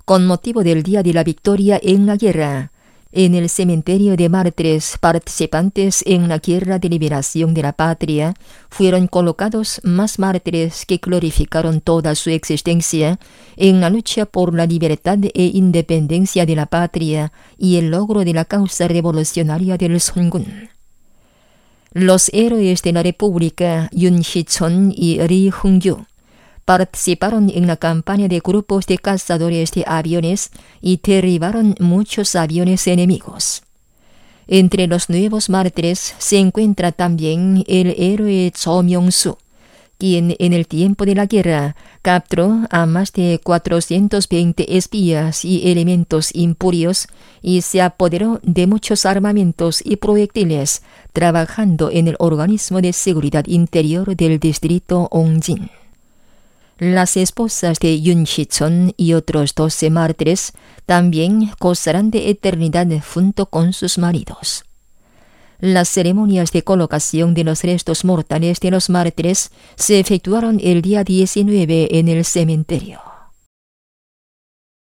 Con motivo del Día de la Victoria en la guerra, en el cementerio de mártires participantes en la Guerra de Liberación de la Patria, fueron colocados más mártires que glorificaron toda su existencia en la lucha por la libertad e independencia de la patria y el logro de la causa revolucionaria del Songun. Los héroes de la República, Yun Shi-chon y Ri Hung-yu, participaron en la campaña de grupos de cazadores de aviones y derribaron muchos aviones enemigos. Entre los nuevos mártires se encuentra también el héroe Cho Myung-su, quien en el tiempo de la guerra capturó a más de 420 espías y elementos impurios y se apoderó de muchos armamentos y proyectiles trabajando en el organismo de seguridad interior del distrito Ongjin. Las esposas de Yun Shi-chon y otros 12 mártires también gozarán de eternidad junto con sus maridos. Las ceremonias de colocación de los restos mortales de los mártires se efectuaron el día 19 en el cementerio.